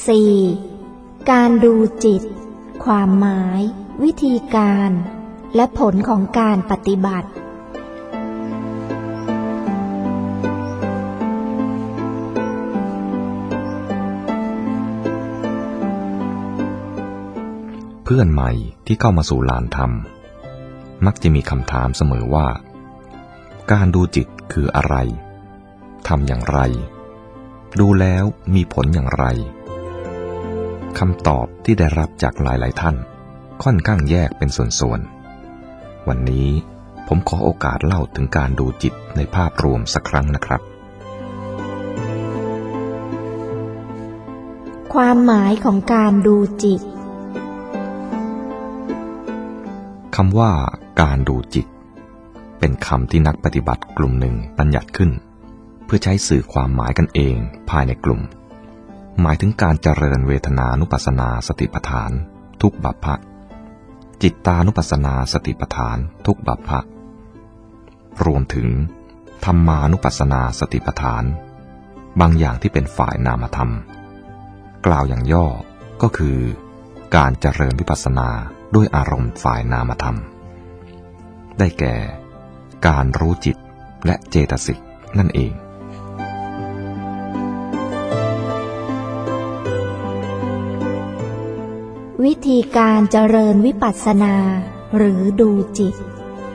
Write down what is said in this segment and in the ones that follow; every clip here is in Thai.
4. การดูจิตความหมายวิธีการและผลของการปฏิบัติเพื่อนใหม่ที่เข้ามาสู่ลานธรรมมักจะมีคำถามเสมอว่าการดูจิตคืออะไรทำอย่างไรดูแล้วมีผลอย่างไรคำตอบที่ได้รับจากหลายๆท่านค่อนข้างแยกเป็นส่วนๆวันนี้ผมขอโอกาสเล่าถึงการดูจิตในภาพรวมสักครั้งนะครับความหมายของการดูจิตคำว่าการดูจิตเป็นคำที่นักปฏิบัติกลุ่มหนึ่งบัญญัติขึ้นเพื่อใช้สื่อความหมายกันเองภายในกลุ่มหมายถึงการเจริญเวทนานุปัสสนาสติปัฏฐานทุกบัพพะจิตตานุปัสสนาสติปัฏฐานทุกบัพพะรวมถึงธรรมานุปัสสนาสติปัฏฐานบางอย่างที่เป็นฝ่ายนามธรรมกล่าวอย่างย่อก็คือการเจริญวิปัสสนาด้วยอารมณ์ฝ่ายนามธรรมได้แก่การรู้จิตและเจตสิกนั่นเองวิธีการเจริญวิปัสสนาหรือดูจิต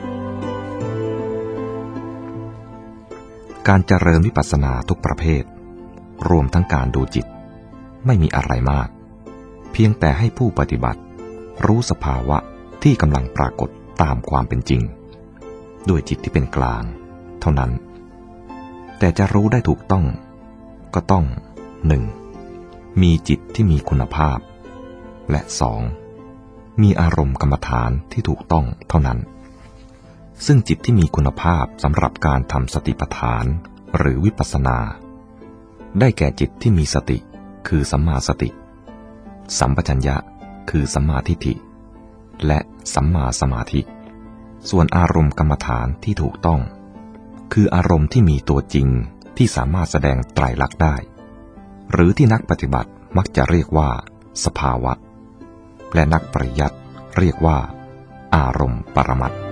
การเจริญวิปัสสนาทุกประเภทรวมทั้งการดูจิตไม่มีอะไรมากเพียงแต่ให้ผู้ปฏิบัติรู้สภาวะที่กำลังปรากฏตามความเป็นจริงด้วยจิตที่เป็นกลางเท่านั้นแต่จะรู้ได้ถูกต้องก็ต้อง 1. มีจิตที่มีคุณภาพและ 2. มีอารมณ์กรรมฐานที่ถูกต้องเท่านั้นซึ่งจิตที่มีคุณภาพสำหรับการทำสติปัฏฐานหรือวิปัสสนาได้แก่จิตที่มีสติคือสัมมาสติสัมปชัญญะคือสัมมาทิฏฐิและสัมมาสมาธิส่วนอารมณ์กรรมฐานที่ถูกต้องคืออารมณ์ที่มีตัวจริงที่สามารถแสดงไตรลักษณ์ได้หรือที่นักปฏิบัติมักจะเรียกว่าสภาวะและนักปริยัติเรียกว่าอารมณ์ปรมัตถ์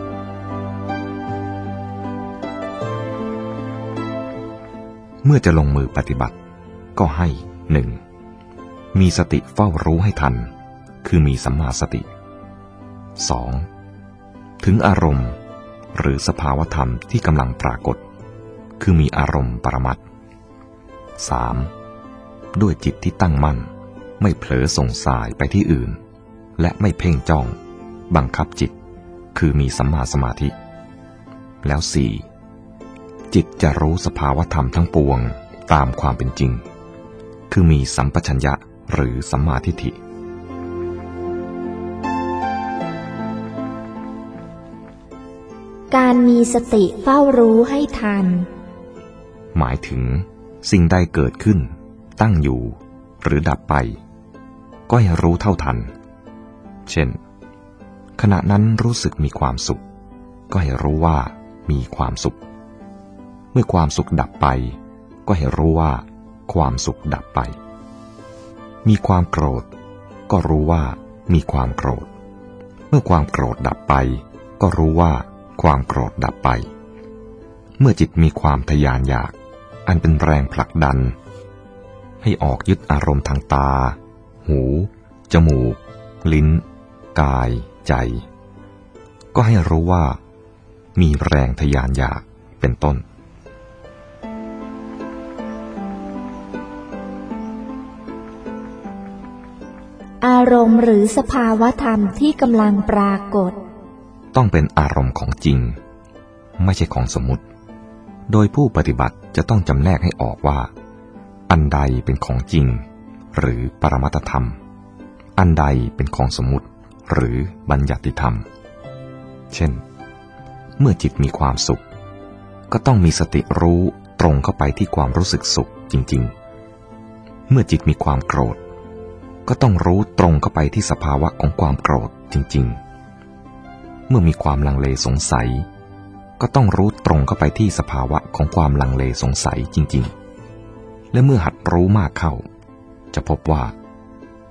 เมื่อจะลงมือปฏิบัติก็ให้ 1. มีสติเฝ้ารู้ให้ทันคือมีสัมมาสติ 2. ถึงอารมณ์หรือสภาวธรรมที่กำลังปรากฏคือมีอารมณ์ปรมัตถ์ 3. ด้วยจิตที่ตั้งมั่นไม่เผลอส่งสายไปที่อื่นและไม่เพ่งจ้องบังคับจิตคือมีสัมมาสมาธิแล้ว 4. จิตจะรู้สภาวธรรมทั้งปวงตามความเป็นจริงคือมีสัมปชัญญะหรือสัมมาทิฏฐิการมีสติเฝ้ารู้ให้ทันหมายถึงสิ่งใดเกิดขึ้นตั้งอยู่หรือดับไปก็ให้รู้เท่าทันเช่นขณะนั้นรู้สึกมีความสุขก็ให้รู้ว่ามีความสุขเมื่อความสุขดับไปก็ให้รู้ว่าความสุขดับไปมีความโกรธก็รู้ว่ามีความโกรธเมื่อความโกรธดับไปก็รู้ว่าความโกรธดับไปเมื่อจิตมีความทะยานอยากอันเป็นแรงผลักดันให้ออกยึดอารมณ์ทางตาหูจมูกลิ้นกายใจก็ให้รู้ว่ามีแรงทะยานอยากเป็นต้นอารมณ์หรือสภาวธรรมที่กำลังปรากฏต้องเป็นอารมณ์ของจริงไม่ใช่ของสมมุติโดยผู้ปฏิบัติจะต้องจำแนกให้ออกว่าอันใดเป็นของจริงหรือปรมัตถธรรมอันใดเป็นของสมมุติหรือบัญญัติธรรมเช่นเมื่อจิตมีความสุขก็ต้องมีสติรู้ตรงเข้าไปที่ความรู้สึกสุขจริงๆเมื่อจิตมีความโกรธก็ต้องรู้ตรงเข้าไปที่สภาวะของความโกรธจริงๆเมื่อมีความลังเลสงสัยก็ต้องรู้ตรงเข้าไปที่สภาวะของความลังเลสงสัยจริงๆและเมื่อหัดรู้มากเข้าจะพบว่า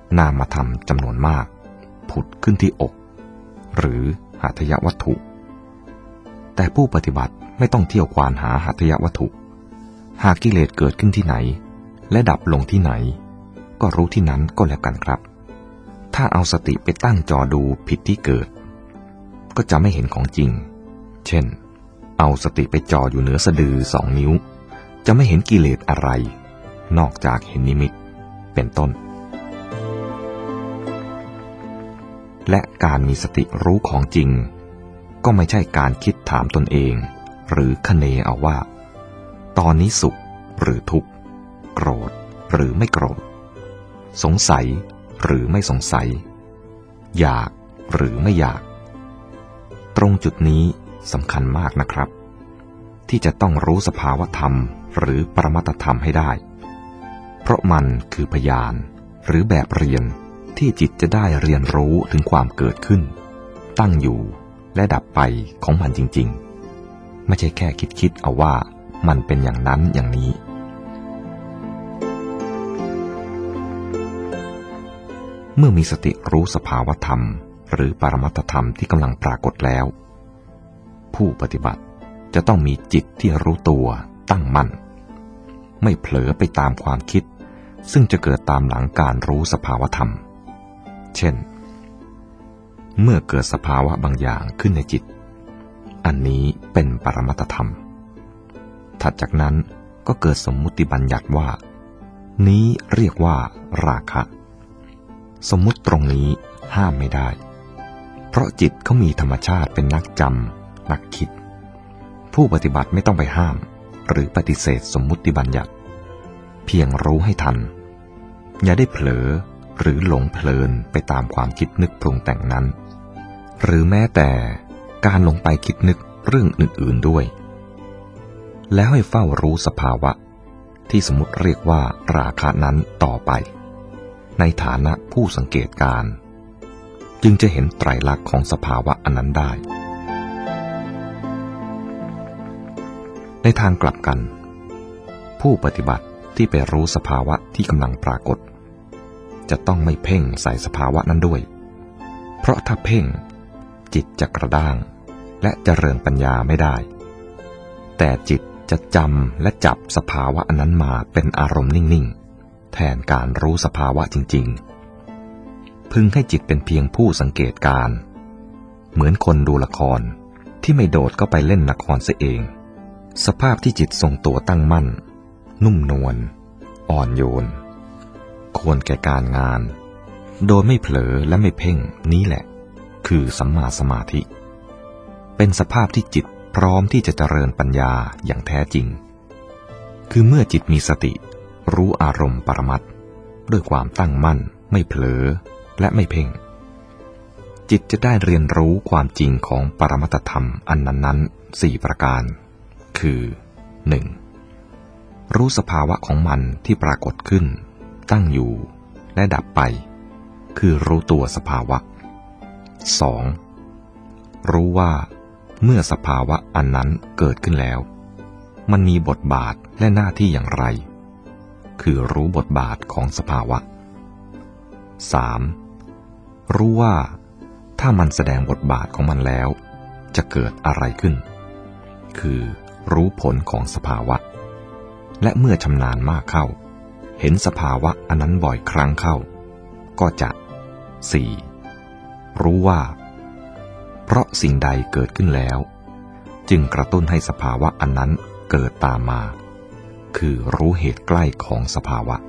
นามธรรมจำนวนมากผุดขึ้นที่อกหรือหัตถยวัตถุแต่ผู้ปฏิบัติไม่ต้องเที่ยวควานหาหัตถยวัตถุหากกิเลสเกิดขึ้นที่ไหนและดับลงที่ไหนก็รู้ที่นั้นก็แล้วกันครับถ้าเอาสติไปตั้งจอดูผิดที่เกิดก็จะไม่เห็นของจริงเช่นเอาสติไปจ่ออยู่เหนือสะดือ2 นิ้วจะไม่เห็นกิเลสอะไรนอกจากเห็นนิมิตเป็นต้นและการมีสติรู้ของจริงก็ไม่ใช่การคิดถามตนเองหรือคะเนเอาว่าตอนนี้สุขหรือทุกข์โกรธหรือไม่โกรธสงสัยหรือไม่สงสัยอยากหรือไม่อยากตรงจุดนี้สำคัญมากนะครับที่จะต้องรู้สภาวธรรมหรือปรมัตถธรรมให้ได้เพราะมันคือพยานหรือแบบเรียนที่จิตจะได้เรียนรู้ถึงความเกิดขึ้นตั้งอยู่และดับไปของมันจริงๆไม่ใช่แค่คิดเอาว่ามันเป็นอย่างนั้นอย่างนี้เมื่อมีสติรู้สภาวธรรมหรือปรมัตถธรรมที่กำลังปรากฏแล้วผู้ปฏิบัติจะต้องมีจิตที่รู้ตัวตั้งมั่นไม่เผลอไปตามความคิดซึ่งจะเกิดตามหลังการรู้สภาวธรรมเช่นเมื่อเกิดสภาวะบางอย่างขึ้นในจิตอันนี้เป็นปรมัตถธรรมถัดจากนั้นก็เกิดสมมุติบัญญัติว่านี้เรียกว่าราคะสมมุติตรงนี้ห้ามไม่ได้เพราะจิตเขามีธรรมชาติเป็นนักจำนักคิดผู้ปฏิบัติไม่ต้องไปห้ามหรือปฏิเสธสมมุติบัญญัติเพียงรู้ให้ทันอย่าได้เผลอหรือหลงเพลินไปตามความคิดนึกปรุงแต่งนั้นหรือแม้แต่การลงไปคิดนึกเรื่องอื่นๆด้วยแล้วให้เฝ้ารู้สภาวะที่สมมุติเรียกว่าราคะนั้นต่อไปในฐานะผู้สังเกตการณ์จึงจะเห็นไตรลักษณ์ของสภาวะอันนั้นได้ในทางกลับกันผู้ปฏิบัติที่ไปรู้สภาวะที่กำลังปรากฏจะต้องไม่เพ่งใส่สภาวะนั้นด้วยเพราะถ้าเพ่งจิตจะกระด้างและเจริญปัญญาไม่ได้แต่จิตจะจำและจับสภาวะอันนั้นมาเป็นอารมณ์นิ่งๆแทนการรู้สภาวะจริงๆพึงให้จิตเป็นเพียงผู้สังเกตการเหมือนคนดูละครที่ไม่โดดเข้าไปเล่นละครเสียเองสภาพที่จิตทรงตัวตั้งมั่นนุ่มนวลอ่อนโยนควรแก่การงานโดยไม่เผลอและไม่เพ่งนี้แหละคือสัมมาสมาธิเป็นสภาพที่จิตพร้อมที่จะเจริญปัญญาอย่างแท้จริงคือเมื่อจิตมีสติรู้อารมณ์ปรมัตถ์ด้วยความตั้งมั่นไม่เผลอและไม่เพ่งจิตจะได้เรียนรู้ความจริงของปรมัตถธรรมอันนั้นๆ4ประการคือ 1. รู้สภาวะของมันที่ปรากฏขึ้นตั้งอยู่และดับไปคือรู้ตัวสภาวะ 2. รู้ว่าเมื่อสภาวะอันนั้นเกิดขึ้นแล้วมันมีบทบาทและหน้าที่อย่างไรคือรู้บทบาทของสภาวะ 3. รู้ว่าถ้ามันแสดงบทบาทของมันแล้วจะเกิดอะไรขึ้นคือรู้ผลของสภาวะและเมื่อชำนาญมากเข้าเห็นสภาวะอันนั้นบ่อยครั้งเข้าก็จะ 4. รู้ว่าเพราะสิ่งใดเกิดขึ้นแล้วจึงกระตุ้นให้สภาวะอันนั้นเกิดตามมาคือรู้เหตุใกล้ของสภาวะ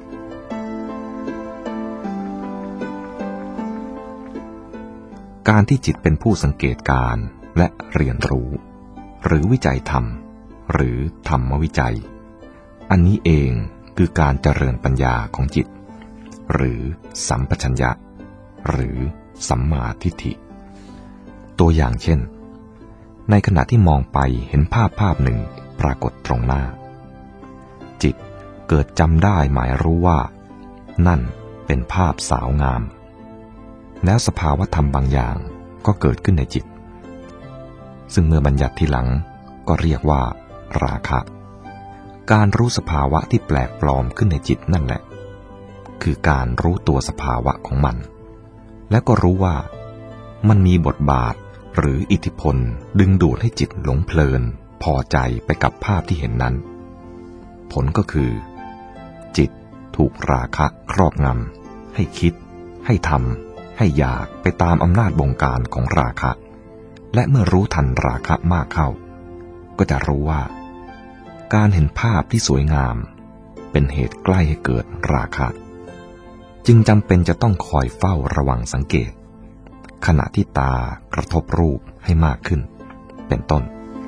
การที่จิตเป็นผู้สังเกตการและเรียนรู้หรือวิจัยธรรมหรือธรรมวิจัยอันนี้เองคือการเจริญปัญญาของจิตหรือสัมปชัญญะหรือสัมมาทิฏฐิตัวอย่างเช่นในขณะที่มองไปเห็นภาพหนึ่งปรากฏตรงหน้าจิตเกิดจำได้หมายรู้ว่านั่นเป็นภาพสาวงามแล้วสภาวะธรรมบางอย่างก็เกิดขึ้นในจิตซึ่งเมื่อบัญญัติทีหลังก็เรียกว่าราคะการรู้สภาวะที่แปลกปลอมขึ้นในจิตนั่นแหละคือการรู้ตัวสภาวะของมันและก็รู้ว่ามันมีบทบาทหรืออิทธิพลดึงดูดให้จิตหลงเพลินพอใจไปกับภาพที่เห็นนั้นผลก็คือจิตถูกราคะครอบงำให้คิดให้ทำให้อยากไปตามอำนาจบงการของราคะและเมื่อรู้ทันราคะมากเข้าก็จะรู้ว่าการเห็นภาพที่สวยงามเป็นเหตุใกล้ให้เกิดราคะจึงจำเป็นจะต้องคอยเฝ้าระวังสังเกตขณะที่ตากระทบรูปให้มากขึ้นเป็นต้น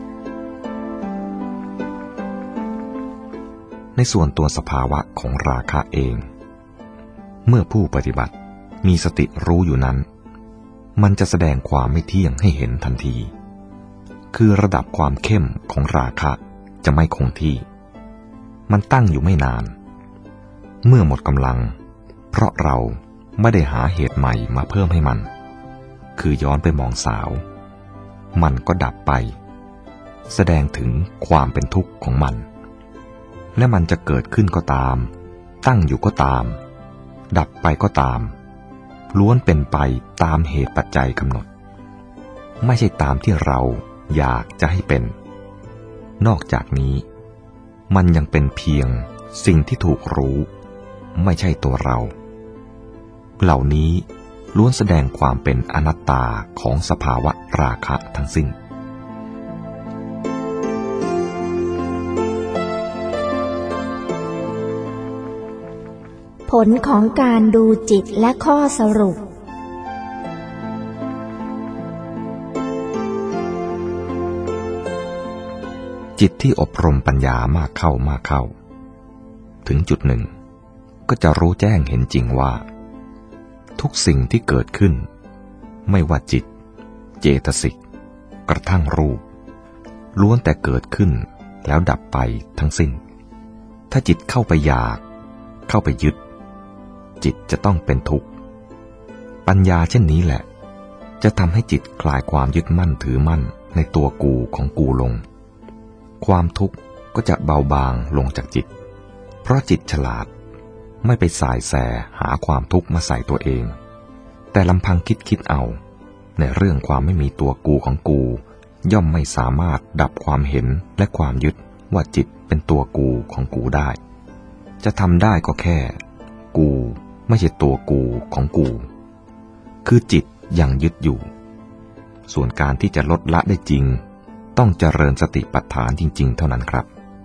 ในส่วนตัวสภาวะของราคะเองเมื่อผู้ปฏิบัติมีสติรู้อยู่นั้นมันจะแสดงความไม่เที่ยงให้เห็นทันทีคือระดับความเข้มของราคะจะไม่คงที่มันตั้งอยู่ไม่นานเมื่อหมดกำลังเพราะเราไม่ได้หาเหตุใหม่มาเพิ่มให้มันคือย้อนไปมองสาวมันก็ดับไปแสดงถึงความเป็นทุกข์ของมันและมันจะเกิดขึ้นก็ตามตั้งอยู่ก็ตามดับไปก็ตามล้วนเป็นไปตามเหตุปัจจัยกำหนดไม่ใช่ตามที่เราอยากจะให้เป็นนอกจากนี้มันยังเป็นเพียงสิ่งที่ถูกรู้ไม่ใช่ตัวเราเหล่านี้ล้วนแสดงความเป็นอนัตตาของสภาวะราคะทั้งสิ้นผลของการดูจิตและข้อสรุปจิตที่อบรมปัญญามากเข้าถึงจุดหนึ่งก็จะรู้แจ้งเห็นจริงว่าทุกสิ่งที่เกิดขึ้นไม่ว่าจิตเจตสิกกระทั่งรูปล้วนแต่เกิดขึ้นแล้วดับไปทั้งสิ้นถ้าจิตเข้าไปอยากเข้าไปยึดจิตจะต้องเป็นทุกข์ปัญญาเช่นนี้แหละจะทำให้จิตคลายความยึดมั่นถือมั่นในตัวกูของกูลงความทุกข์ก็จะเบาบางลงจากจิตเพราะจิตฉลาดไม่ไปสายแสหาความทุกข์มาใส่ตัวเองแต่ลำพังคิดเอาในเรื่องความไม่มีตัวกูของกูย่อมไม่สามารถดับความเห็นและความยึดว่าจิตเป็นตัวกูของกูได้จะทำได้ก็แค่กูไม่ใช่ตัวกูของกูคือจิตยังยึดอยู่ส่วนการที่จะลดละได้จริงต้องเจริญสติปัฏฐานจริงๆเท่านั้นครับ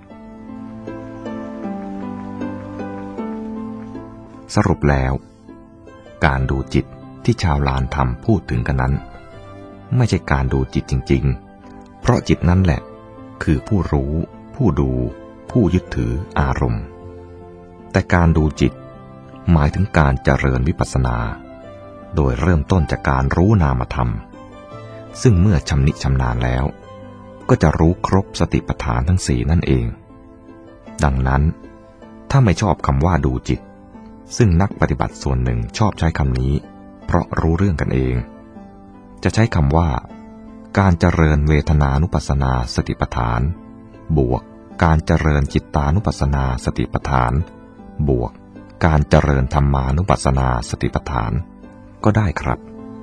สรุปแล้วการดูจิตที่ชาวลานธรรมพูดถึงกันนั้นไม่ใช่การดูจิตจริงๆเพราะจิตนั่นแหละคือผู้รู้ผู้ดูผู้ยึดถืออารมณ์แต่การดูจิตหมายถึงการเจริญวิปัสสนาโดยเริ่มต้นจากการรู้นามธรรมซึ่งเมื่อชำนิชำนาญแล้วก็จะรู้ครบสติปัฏฐานทั้งสี่นั่นเองดังนั้นถ้าไม่ชอบคำว่าดูจิตซึ่งนักปฏิบัติส่วนหนึ่งชอบใช้คำนี้เพราะรู้เรื่องกันเองจะใช้คำว่าการเจริญเวทนานุปัสสนาสติปัฏฐานบวกการเจริญจิตตานุปัสสนาสติปัฏฐานบวกการเจริญธรรมานุปัสสนาสติปัฏฐานก็ได้ครับ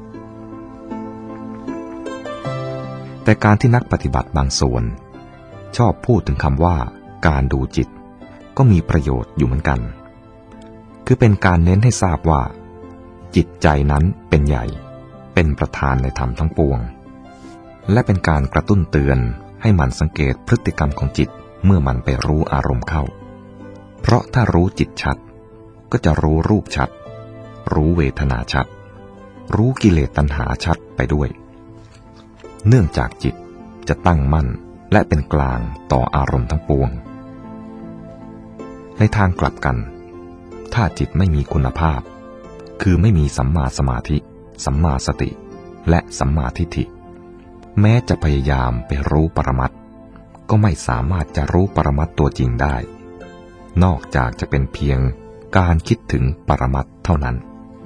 แต่การที่นักปฏิบัติบางส่วนชอบพูดถึงคำว่าการดูจิตก็มีประโยชน์อยู่เหมือนกันคือเป็นการเน้นให้ทราบว่าจิตใจนั้นเป็นใหญ่เป็นประธานในธรรมทั้งปวงและเป็นการกระตุ้นเตือนให้มันสังเกตพฤติกรรมของจิตเมื่อมันไปรู้อารมณ์เข้าเพราะถ้ารู้จิตชัดก็จะรู้รูปชัดรู้เวทนาชัดรู้กิเลสตัณหาชัดไปด้วยเนื่องจากจิตจะตั้งมั่นและเป็นกลางต่ออารมณ์ทั้งปวงในทางกลับกันถ้าจิตไม่มีคุณภาพคือไม่มีสัมมาสมาธิสัมมาสติและสัมมาทิฏฐิแม้จะพยายามไปรู้ปรมัตถ์ก็ไม่สามารถจะรู้ปรมัตถ์ตัวจริงได้นอกจากจะเป็นเพียงการคิดถึงปรมัตถ์เท่านั้น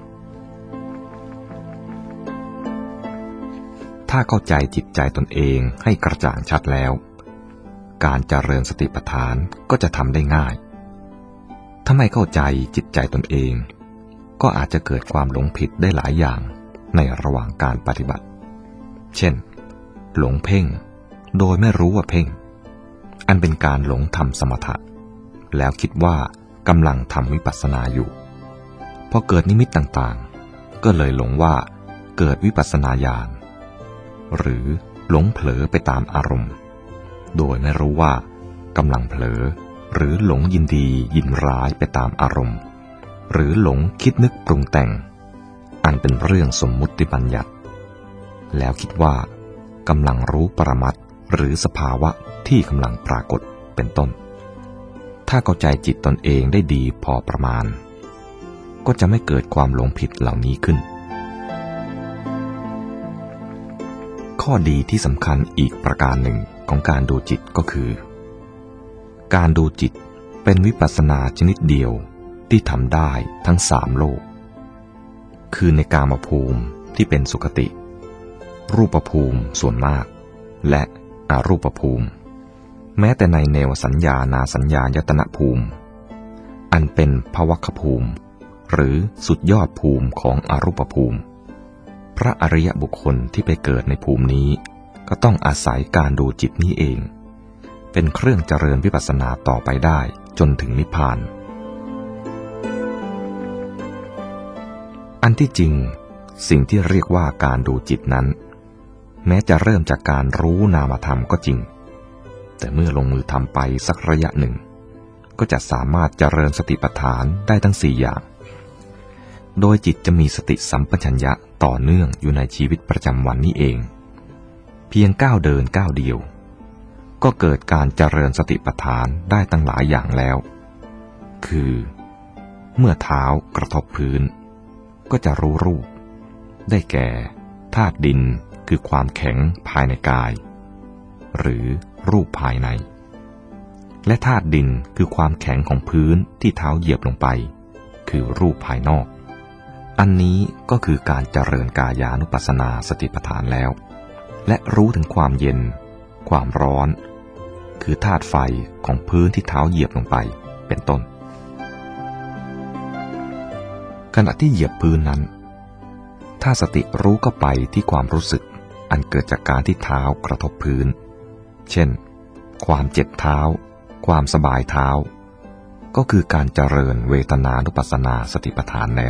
ถ้าเข้าใจจิตใจตนเองให้กระจ่างชัดแล้วการเจริญสติปัฏฐานก็จะทำได้ง่ายถ้าไม่เข้าใจจิตใจตนเองก็อาจจะเกิดความหลงผิดได้หลายอย่างในระหว่างการปฏิบัติเช่นหลงเพ่งโดยไม่รู้ว่าเพ่งอันเป็นการหลงทำสมถะแล้วคิดว่ากำลังทำวิปัสสนาอยู่พอเกิดนิมิตต่างๆก็เลยหลงว่าเกิดวิปัสสนาญาณหรือหลงเผลอไปตามอารมณ์โดยไม่รู้ว่ากำลังเผลอหรือหลงยินดียินร้ายไปตามอารมณ์หรือหลงคิดนึกปรุงแต่งอันเป็นเรื่องสมมุติบัญญัติแล้วคิดว่ากำลังรู้ปรมัตถ์หรือสภาวะที่กำลังปรากฏเป็นต้นถ้าเข้าใจจิตตนเองได้ดีพอประมาณก็จะไม่เกิดความหลงผิดเหล่านี้ขึ้นข้อดีที่สำคัญอีกประการหนึ่งของการดูจิตก็คือการดูจิตเป็นวิปัสสนาชนิดเดียวที่ทำได้ทั้ง3โลกคือในกามภูมิที่เป็นสุคติรูปภูมิส่วนมากและอรูปภูมิแม้แต่ในเนวสัญญานาสัญญายตนะภูมิอันเป็นภวคภูมิหรือสุดยอดภูมิของอรูปภูมิพระอริยบุคคลที่ไปเกิดในภูมินี้ก็ต้องอาศัยการดูจิตนี้เองเป็นเครื่องเจริญวิปัสสนาต่อไปได้จนถึงนิพพานอันที่จริงสิ่งที่เรียกว่าการดูจิตนั้นแม้จะเริ่มจากการรู้นามธรรมก็จริงแต่เมื่อลงมือทำไปสักระยะหนึ่งก็จะสามารถเจริญสติปัฏฐานได้ทั้ง4อย่างโดยจิตจะมีสติสัมปชัญญะต่อเนื่องอยู่ในชีวิตประจำวันนี้เองเพียงก้าวเดินก้าวเดียวก็เกิดการเจริญสติปัฏฐานได้ตั้งหลายอย่างแล้วคือเมื่อเท้ากระทบพื้นก็จะรู้รูปได้แก่ธาตุดินคือความแข็งภายในกายหรือรูปภายในและธาตุดินคือความแข็งของพื้นที่เท้าเหยียบลงไปคือรูปภายนอกอันนี้ก็คือการเจริญกายานุปัสสนาสติปัฏฐานแล้วและรู้ถึงความเย็นความร้อนคือธาตุไฟของพื้นที่เท้าเหยียบลงไปเป็นต้นขณะที่เหยียบพื้นนั้นถ้าสติรู้เข้าไปที่ความรู้สึกอันเกิดจากการที่เท้ากระทบพื้นเช่นความเจ็บเท้าความสบายเท้าก็คือการเจริญเวทนานุปัสสนาสติปัฏฐานแล้ว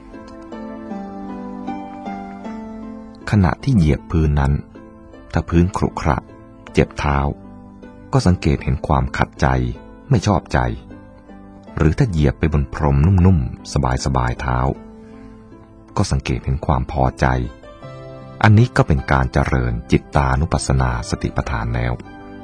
ขณะที่เหยียบพื้นนั้นถ้าพื้นขรุขระเจ็บเท้าก็สังเกตเห็นความขัดใจไม่ชอบใจหรือถ้าเหยียบไปบนพรมนุ่มๆสบายๆเท้าก็สังเกตเห็นความพอใจอันนี้ก็เป็นการเจริญจิตตานุปัสสนาสติปัฏฐานแล้ว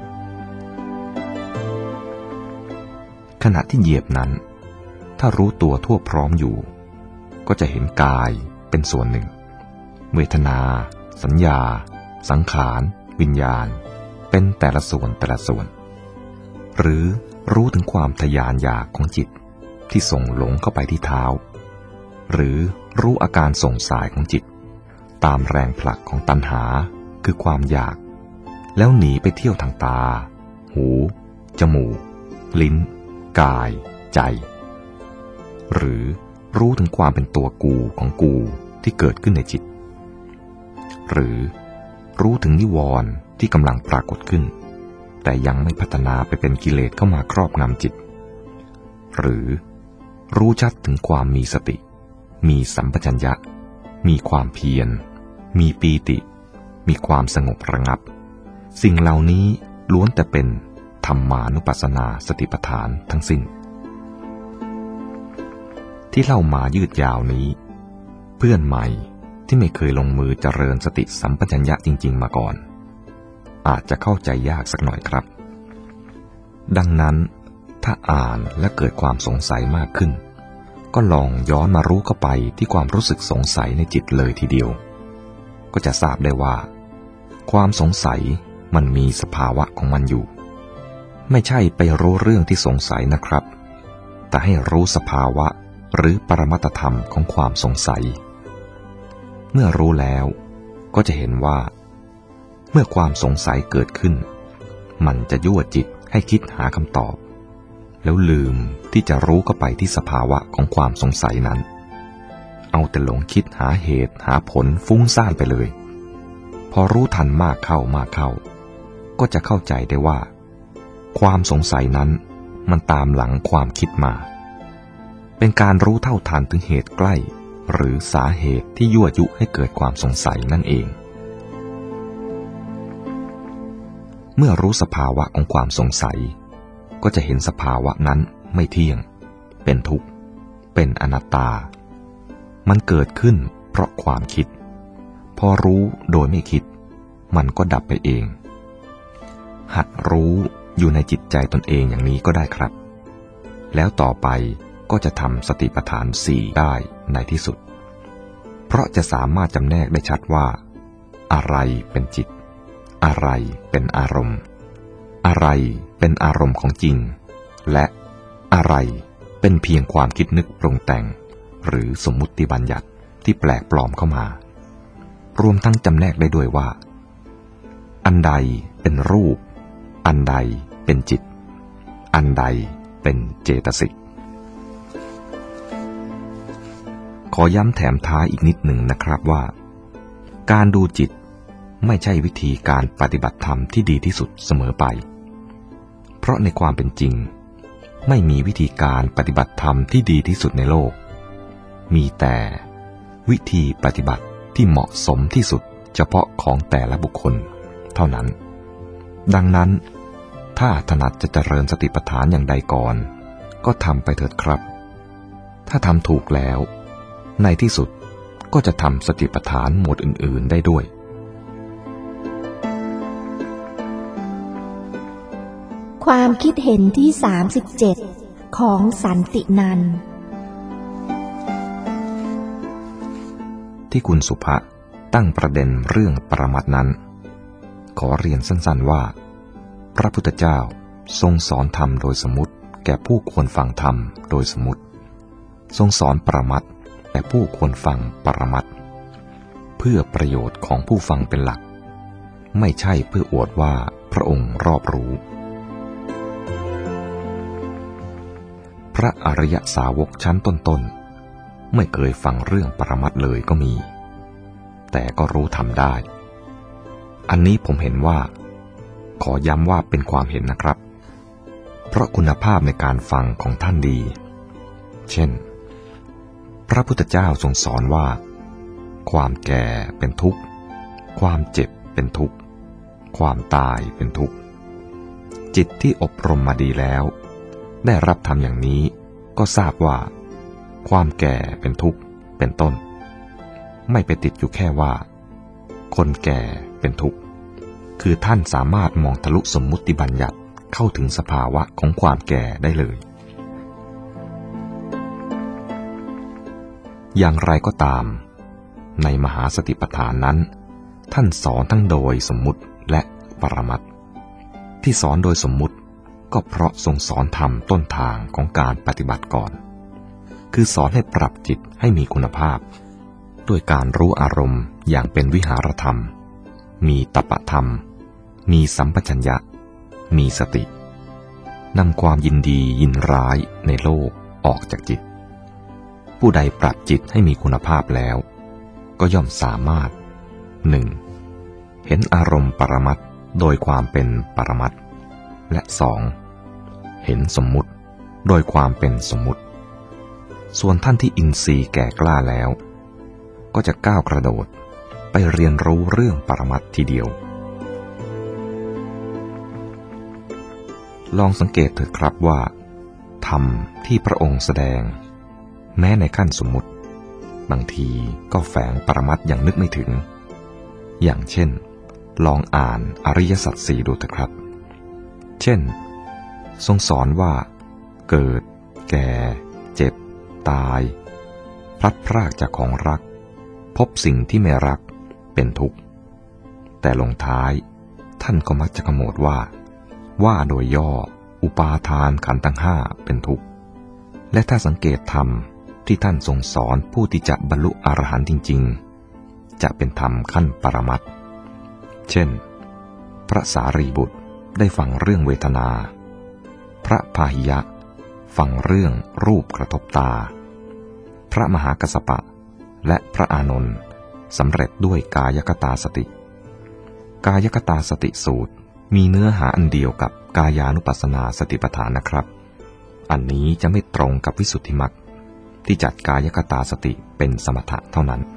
ขณะที่เหยียบนั้นถ้ารู้ตัวทั่วพร้อมอยู่ก็จะเห็นกายเป็นส่วนหนึ่งเวทนาสัญญาสังขารวิญญาณเป็นแต่ละส่วนหรือรู้ถึงความทะยานอยากของจิตที่ส่งหลงเข้าไปที่เท้าหรือรู้อาการส่งสายของจิตตามแรงผลักของตัณหาคือความอยากแล้วหนีไปเที่ยวทางตาหูจมูกลิ้นกายใจหรือรู้ถึงความเป็นตัวกูของกูที่เกิดขึ้นในจิตหรือรู้ถึงนิวรณ์ที่กำลังปรากฏขึ้นแต่ยังไม่พัฒนาไปเป็นกิเลสเข้ามาครอบงำจิตหรือรู้ชัดถึงความมีสติมีสัมปชัญญะมีความเพียรมีปีติมีความสงบระงับสิ่งเหล่านี้ล้วนแต่เป็นธรรมานุปัสสนาสติปัฏฐานทั้งสิ้นที่เล่ามายืดยาวนี้เพื่อนใหม่ที่ไม่เคยลงมือเจริญสติสัมปชัญญะจริงๆมาก่อนอาจจะเข้าใจยากสักหน่อยครับดังนั้นถ้าอ่านและเกิดความสงสัยมากขึ้นก็ลองย้อนมารู้เข้าไปที่ความรู้สึกสงสัยในจิตเลยทีเดียวก็จะทราบได้ว่าความสงสัยมันมีสภาวะของมันอยู่ไม่ใช่ไปรู้เรื่องที่สงสัยนะครับแต่ให้รู้สภาวะหรือปรมัตถธรรมของความสงสัยเมื่อรู้แล้วก็จะเห็นว่าเมื่อความสงสัยเกิดขึ้นมันจะยั่วจิตให้คิดหาคำตอบแล้วลืมที่จะรู้เข้าไปที่สภาวะของความสงสัยนั้นเอาแต่หลงคิดหาเหตุหาผลฟุ้งซ่านไปเลยพอรู้ทันมากเข้าก็จะเข้าใจได้ว่าความสงสัยนั้นมันตามหลังความคิดมาเป็นการรู้เท่าทันถึงเหตุใกล้หรือสาเหตุที่ยั่วยุให้เกิดความสงสัยนั่นเองเมื่อรู้สภาวะของความสงสัยก็จะเห็นสภาวะนั้นไม่เที่ยงเป็นทุกข์เป็นอนัตตามันเกิดขึ้นเพราะความคิดพอรู้โดยไม่คิดมันก็ดับไปเองหัดรู้อยู่ในจิตใจตนเองอย่างนี้ก็ได้ครับแล้วต่อไปก็จะทำสติปัฏฐาน4ได้ในที่สุดเพราะจะสามารถจำแนกได้ชัดว่าอะไรเป็นจิตอะไรเป็นอารมณ์อะไรเป็นอารมณ์ของจริงและอะไรเป็นเพียงความคิดนึกปรุงแต่งหรือสมมุติบัญญัติที่แปลกปลอมเข้ามารวมทั้งจำแนกได้ด้วยว่าอันใดเป็นรูปอันใดเป็นจิตอันใดเป็นเจตสิกขอย้ำแถมท้ายอีกนิดหนึ่งนะครับว่าการดูจิตไม่ใช่วิธีการปฏิบัติธรรมที่ดีที่สุดเสมอไปเพราะในความเป็นจริงไม่มีวิธีการปฏิบัติธรรมที่ดีที่สุดในโลกมีแต่วิธีปฏิบัติที่เหมาะสมที่สุดเฉพาะของแต่ละบุคคลเท่านั้นดังนั้นถ้าถนัดจะเจริญสติปัฏฐานอย่างใดก่อนก็ทำไปเถิดครับถ้าทำถูกแล้วในที่สุดก็จะทำสติปัฏฐานหมวดอื่นๆได้ด้วยความคิดเห็นที่37ของสันตินันท์ที่คุณสุภะตั้งประเด็นเรื่องปรมัตถ์นั้นขอเรียนสั้นๆว่าพระพุทธเจ้าทรงสอนธรรมโดยสมมุติแก่ผู้ควรฟังธรรมโดยสมมุติทรงสอนปรมัตถ์แก่ผู้ควรฟังปรมัตถ์เพื่อประโยชน์ของผู้ฟังเป็นหลักไม่ใช่เพื่ออวดว่าพระองค์รอบรู้พระอริยสาวกชั้นต้นๆไม่เคยฟังเรื่องปรมัตถ์เลยก็มีแต่ก็รู้ทำได้อันนี้ผมเห็นว่าขอย้ำว่าเป็นความเห็นนะครับเพราะคุณภาพในการฟังของท่านดีเช่นพระพุทธเจ้าทรงสอนว่าความแก่เป็นทุกข์ความเจ็บเป็นทุกข์ความตายเป็นทุกข์จิตที่อบรมมาดีแล้วได้รับธรรมอย่างนี้ก็ทราบว่าความแก่เป็นทุกข์เป็นต้นไม่ไปติดอยู่แค่ว่าคนแก่เป็นทุกข์คือท่านสามารถมองทะลุสมมุติบัญญัติเข้าถึงสภาวะของความแก่ได้เลยอย่างไรก็ตามในมหาสติปัฏฐานนั้นท่านสอนทั้งโดยสมมุติและปรมัตถ์ที่สอนโดยสมมุติก็เพราะทรงสอนธรรมต้นทางของการปฏิบัติก่อนคือสอนให้ปรับจิตให้มีคุณภาพด้วยการรู้อารมณ์อย่างเป็นวิหารธรรมมีตปธรรมมีสัมปชัญญะมีสตินำความยินดียินร้ายในโลกออกจากจิตผู้ใดปรับจิตให้มีคุณภาพแล้วก็ย่อมสามารถ 1. เห็นอารมณ์ปรมัตถ์โดยความเป็นปรมัตถ์และ 2. เห็นสมมุติโดยความเป็นสมมุติส่วนท่านที่อินทรีย์แก่กล้าแล้วก็จะก้าวกระโดดไปเรียนรู้เรื่องปรมัตถ์ทีเดียวลองสังเกตเถิดครับว่าธรรมที่พระองค์แสดงแม้ในขั้นสมมุติบางทีก็แฝงปรมัตถ์อย่างนึกไม่ถึงอย่างเช่นลองอ่านอริยสัจสี่ดูเถอะครับเช่นทรงสอนว่าเกิดแก่เจ็บตายพลัดพรากจากของรักพบสิ่งที่ไม่รักเป็นทุกข์แต่ลงท้ายท่านก็มักจะขโมวดว่าโดยย่ออุปาทานขันธ์ทั้งห้าเป็นทุกข์และถ้าสังเกตธรรมที่ท่านทรงสอนผู้ที่จะบรรลุอรหันต์จริงๆจะเป็นธรรมขั้นปรมัตถ์เช่นพระสารีบุตรได้ฟังเรื่องเวทนาพระพาหิยะฟังเรื่องรูปกระทบตาพระมหากัสสปะและพระอานนท์สำเร็จด้วยกายคตาสติกายคตาสติสูตรมีเนื้อหาอันเดียวกับกายานุปัสสนาสติปัฏฐานนะครับอันนี้จะไม่ตรงกับวิสุทธิมรรคที่จัดกายคตาสติเป็นสมถะเท่านั้น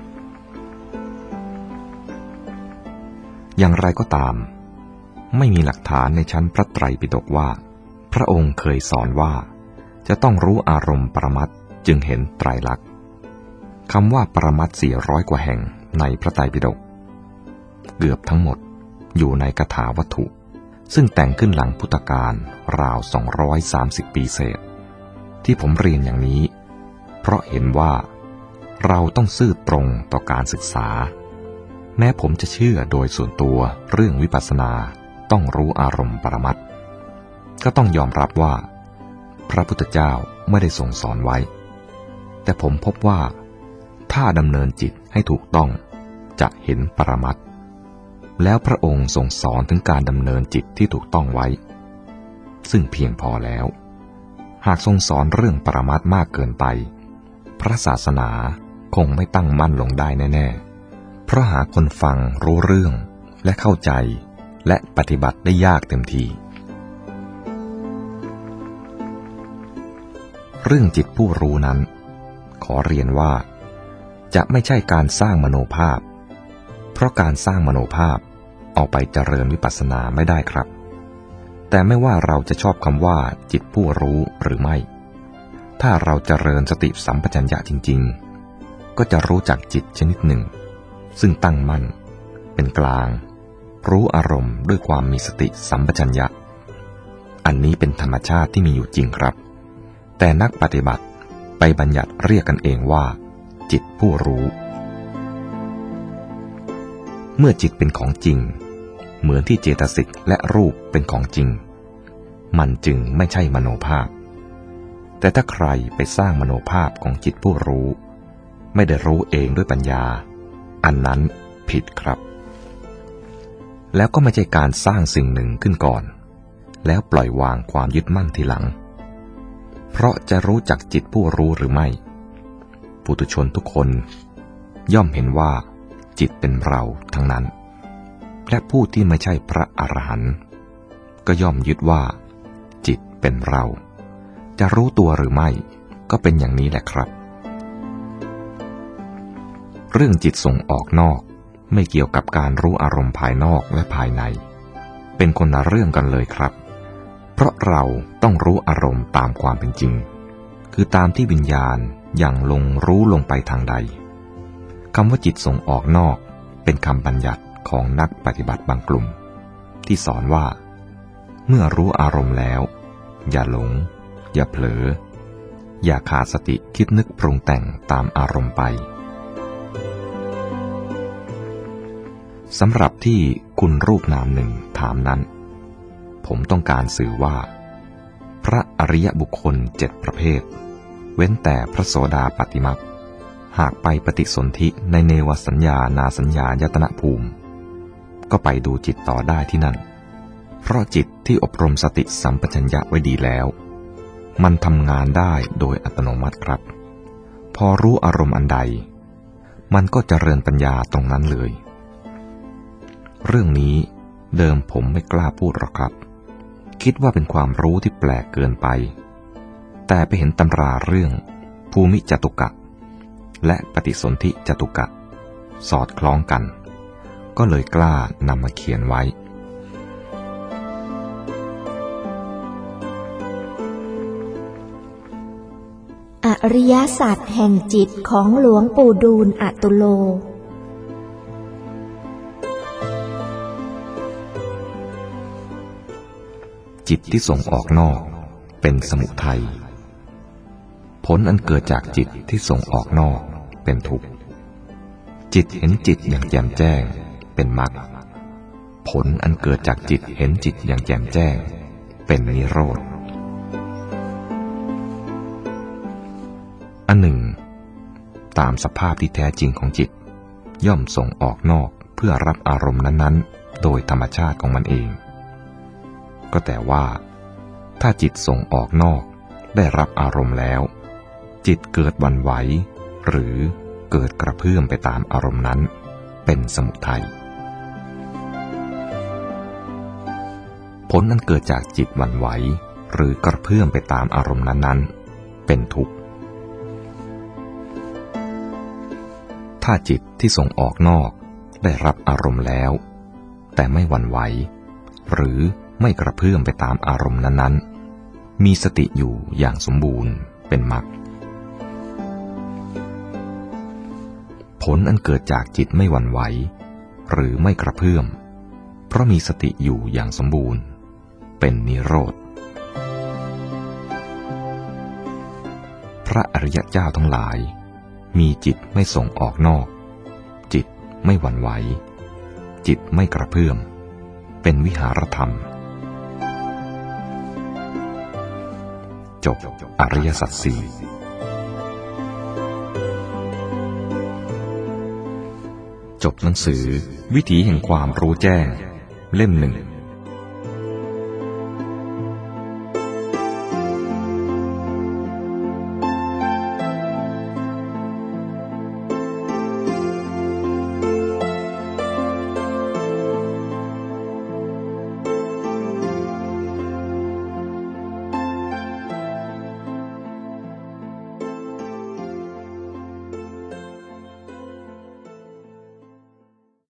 อย่างไรก็ตามไม่มีหลักฐานในชั้นพระไตรปิฎกว่าพระองค์เคยสอนว่าจะต้องรู้อารมณ์ปรมัตถ์จึงเห็นไตรลักษณ์คำว่าปรมัตถ์400 กว่าแห่งในพระไตรปิฎกเกือบทั้งหมดอยู่ในคาถาวัตถุซึ่งแต่งขึ้นหลังพุทธกาลราว230 ปีเศษที่ผมเรียนอย่างนี้เพราะเห็นว่าเราต้องซื่อตรงต่อการศึกษาแม้ผมจะเชื่อโดยส่วนตัวเรื่องวิปัสสนาต้องรู้อารมณ์ปรมัตถ์ก็ต้องยอมรับว่าพระพุทธเจ้าไม่ได้ทรงสอนไว้แต่ผมพบว่าถ้าดำเนินจิตให้ถูกต้องจะเห็นปรมัตถ์แล้วพระองค์ทรงสอนถึงการดำเนินจิตที่ถูกต้องไว้ซึ่งเพียงพอแล้วหากทรงสอนเรื่องปรมัตถ์มากเกินไปพระศาสนาคงไม่ตั้งมั่นลงได้แน่ๆเพราะหาคนฟังรู้เรื่องและเข้าใจและปฏิบัติได้ยากเต็มทีเรื่องจิตผู้รู้นั้นขอเรียนว่าจะไม่ใช่การสร้างมโนภาพเพราะการสร้างมโนภาพเอาไปเจริญวิปัสสนาไม่ได้ครับแต่ไม่ว่าเราจะชอบคำว่าจิตผู้รู้หรือไม่ถ้าเราเจริญสติสัมปชัญญะจริงๆก็จะรู้จักจิตชนิดหนึ่งซึ่งตั้งมั่นเป็นกลางรู้อารมณ์ด้วยความมีสติสัมปชัญญะอันนี้เป็นธรรมชาติที่มีอยู่จริงครับแต่นักปฏิบัติไปบัญญัติเรียกกันเองว่าจิตผู้รู้เมื่อจิตเป็นของจริงเหมือนที่เจตสิกและรูปเป็นของจริงมันจึงไม่ใช่มโนภาพแต่ถ้าใครไปสร้างมโนภาพของจิตผู้รู้ไม่ได้รู้เองด้วยปัญญาอันนั้นผิดครับแล้วก็ไม่ใช่การสร้างสิ่งหนึ่งขึ้นก่อนแล้วปล่อยวางความยึดมั่นทีหลังเพราะจะรู้จักจิตผู้รู้หรือไม่ปุถุชนทุกคนย่อมเห็นว่าจิตเป็นเราทั้งนั้นและผู้ที่ไม่ใช่พระอรหันต์ก็ย่อมยึดว่าจิตเป็นเราจะรู้ตัวหรือไม่ก็เป็นอย่างนี้แหละครับเรื่องจิตส่งออกนอกไม่เกี่ยวกับการรู้อารมณ์ภายนอกและภายในเป็นคนละเรื่องกันเลยครับเพราะเราต้องรู้อารมณ์ตามความเป็นจริงคือตามที่วิญญาณอย่างลงรู้ลงไปทางใดคำว่าจิตส่งออกนอกเป็นคำบัญญัติของนักปฏิบัติบางกลุ่มที่สอนว่าเมื่อรู้อารมณ์แล้วอย่าหลงอย่าเผลออย่าขาดสติคิดนึกปรุงแต่งตามอารมณ์ไปสำหรับที่คุณรูปนามหนึ่งถามนั้นผมต้องการสื่อว่าพระอริยบุคคล7 ประเภทเว้นแต่พระโสดาปัตติมรรคหากไปปฏิสนธิในเนวสัญญานาสัญญายตนะภูมิก็ไปดูจิตต่อได้ที่นั่นเพราะจิตที่อบรมสติสัมปชัญญะไว้ดีแล้วมันทำงานได้โดยอัตโนมัติครับพอรู้อารมณ์อันใดมันก็เจริญปัญญาตรงนั้นเลยเรื่องนี้เดิมผมไม่กล้าพูดหรอกครับคิดว่าเป็นความรู้ที่แปลกเกินไปแต่ไปเห็นตำราเรื่องภูมิจตุกะและปฏิสนธิจตุกะสอดคล้องกันก็เลยกล้านำมาเขียนไว้อริยสัจแห่งจิตของหลวงปู่ดูลย์อตุโลจิตที่ส่งออกนอกเป็นสมุทัยผลอันเกิดจากจิตที่ส่งออกนอกเป็นทุกข์จิตเห็นจิตอย่างแจ่มแจ้งเป็นมรรคผลอันเกิดจากจิตเห็นจิตอย่างแจ่มแจ้งเป็นนิโรธอันหนึ่งตามสภาพที่แท้จริงของจิตย่อมส่งออกนอกเพื่อรับอารมณ์นั้นๆโดยธรรมชาติของมันเองก็แต่ว่าถ้าจิตส่งออกนอกได้รับอารมณ์แล้วจิตเกิดหวั่นไหวหรือเกิดกระเพื่อมไปตามอารมณ์นั้นเป็นสมุทัยผลนั้นเกิดจากจิตหวั่นไหวหรือกระเพื่อมไปตามอารมณ์นั้นๆเป็นทุกข์ถ้าจิตที่ส่งออกนอกได้รับอารมณ์แล้วแต่ไม่หวั่นไหวหรือไม่กระเพื่อมไปตามอารมณ์นั้นๆมีสติอยู่อย่างสมบูรณ์เป็นมรรคผลอันเกิดจากจิตไม่หวั่นไหวหรือไม่กระเพื่อมเพราะมีสติอยู่อย่างสมบูรณ์เป็นนิโรธพระอริยเจ้าทั้งหลายมีจิตไม่ส่งออกนอกจิตไม่หวั่นไหวจิตไม่กระเพื่อมเป็นวิหารธรรมจบอริยสัจสี่จบหนังสือวิถีแห่งความรู้แจ้งเล่ม 1